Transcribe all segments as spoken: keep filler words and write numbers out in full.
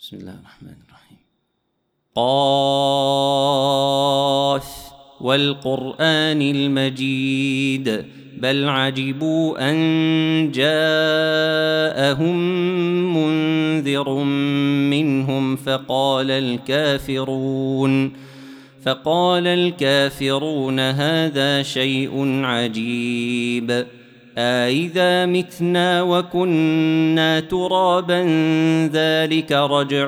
بسم الله الرحمن الرحيم. قاف والقرآن المجيد بل عجبوا أن جاءهم منذر منهم فقال الكافرون فقال الكافرون هذا شيء عجيب أإذا متنا وكنا ترابا ذلك رجع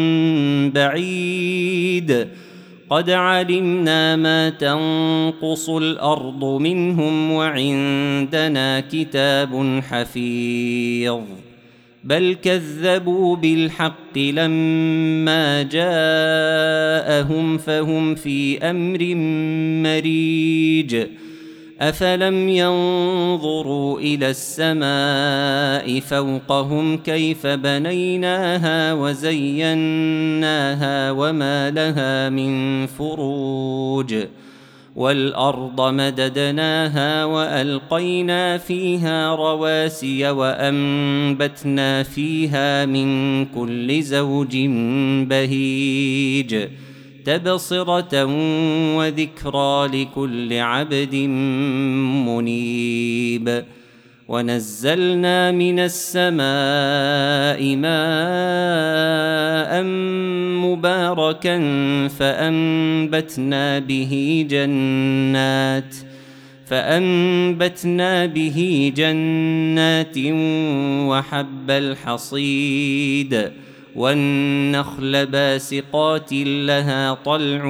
بعيد قد علمنا ما تنقص الأرض منهم وعندنا كتاب حفيظ بل كذبوا بالحق لما جاءهم فهم في أمر مريج أفلم ينظروا إلى السماء فوقهم كيف بنيناها وزيناها وما لها من فروج والأرض مددناها وألقينا فيها رواسي وأنبتنا فيها من كل زوج بهيج تبصرة وذكرى لكل عبد منيب ونزلنا من السماء ماء مباركا فأنبتنا به جنات فأنبتنا به جنات وحب الحصيد والنخل باسقات لها طلع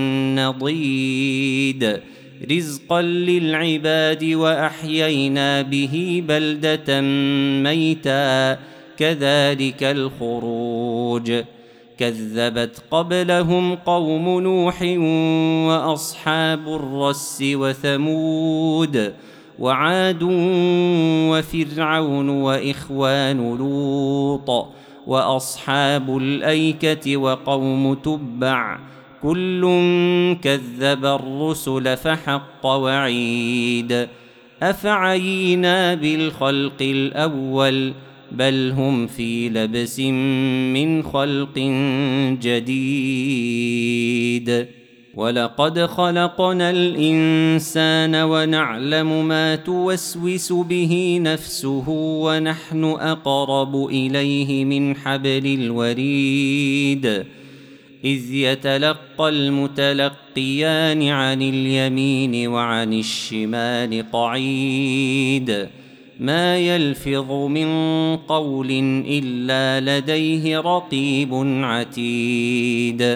نضيد رزقا للعباد وأحيينا به بلدة ميتا كذلك الخروج كذبت قبلهم قوم نوح وأصحاب الرس وثمود وعاد وفرعون وإخوان لوط وأصحاب الأيكة وقوم تبع كل كذب الرسل فحق وعيد أفعينا بالخلق الأول بل هم في لبس من خلق جديد ولقد خلقنا الإنسان ونعلم ما توسوس به نفسه ونحن أقرب إليه من حبل الوريد إذ يتلقى المتلقيان عن اليمين وعن الشمال قعيد ما يلفظ من قول إلا لديه رقيب عتيد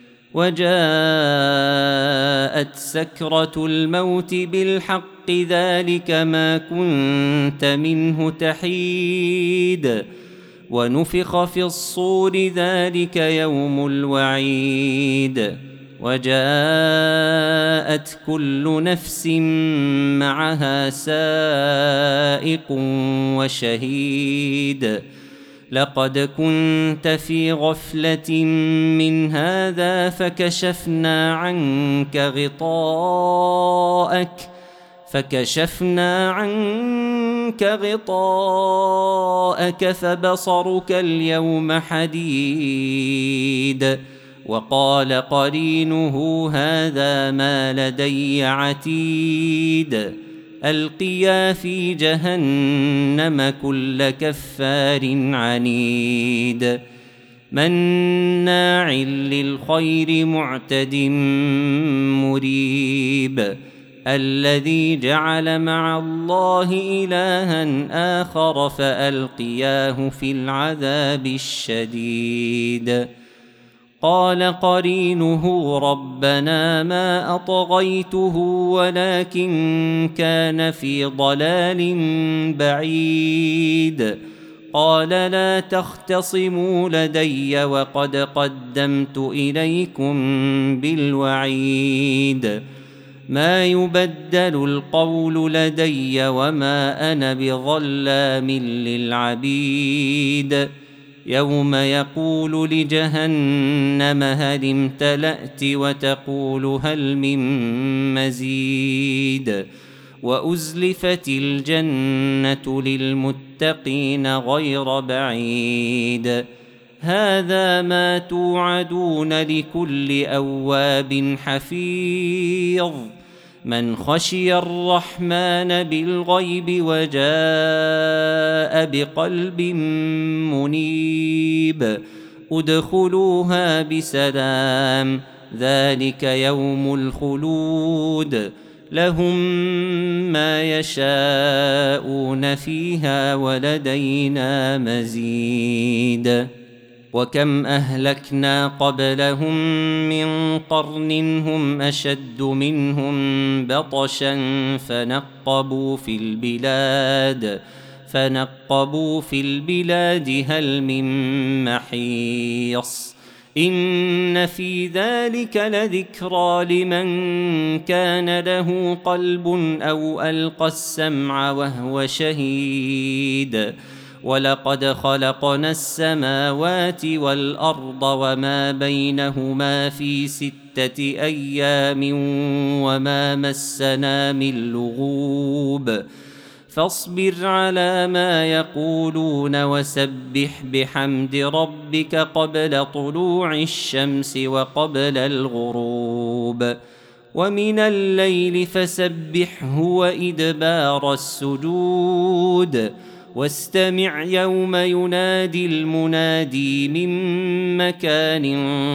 وجاءت سكرة الموت بالحق ذلك ما كنت منه تحيد ونفخ في الصور ذلك يوم الوعيد وجاءت كل نفس معها سائق وشهيد لقد كنت في غفلة من هذا فكشفنا عنك غطاءك فكشفنا عنك غطاءك فبصرك اليوم حديد وقال قرينه هذا ما لدي عتيد ألقيا في جهنم كل كفار عنيد مناع للخير معتد مريب الذي جعل مع الله إلها آخر فألقياه في العذاب الشديد قال قرينه ربنا ما أطغيته ولكن كان في ضلال بعيد قال لا تختصموا لدي وقد قدمت إليكم بالوعيد ما يبدل القول لدي وما أنا بظلام للعبيد يوم يقول لجهنم هل امتلأت وتقول هل من مزيد وأزلفت الجنة للمتقين غير بعيد هذا ما توعدون لكل أواب حفيظ من خشي الرحمن بالغيب وجاء بقلب منيب ادخلوها بسلام ذلك يوم الخلود لهم ما يشاءون فيها ولدينا مزيد وكم أهلكنا قبلهم من قرن هم أشد منهم بطشا فنقبوا في البلاد فنقبوا في البلاد هل من محيص إن في ذلك لذكرى لمن كان له قلب أو ألقى السمع وهو شهيد ولقد خلقنا السماوات والأرض وما بينهما في ستة أيام وما مسنا من لغوب فاصبر على ما يقولون وسبح بحمد ربك قبل طلوع الشمس وقبل الغروب ومن الليل فسبحه وإدبار السجود واستمع يوم ينادي المنادي من مكان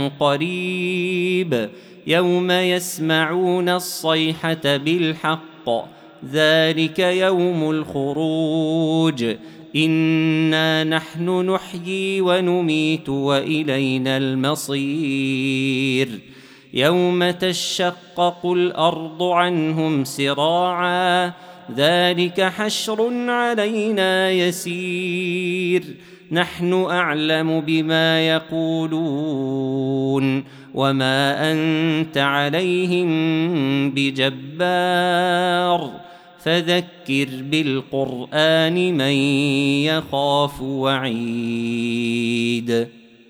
قريب يوم يسمعون الصيحة بالحق ذلك يوم الخروج إنا نحن نحيي ونميت وإلينا المصير يوم تشقق الأرض عنهم سراعا ذلك حشر علينا يسير نحن أعلم بما يقولون وما أنت عليهم بجبار فذكر بالقرآن من يخاف وعيد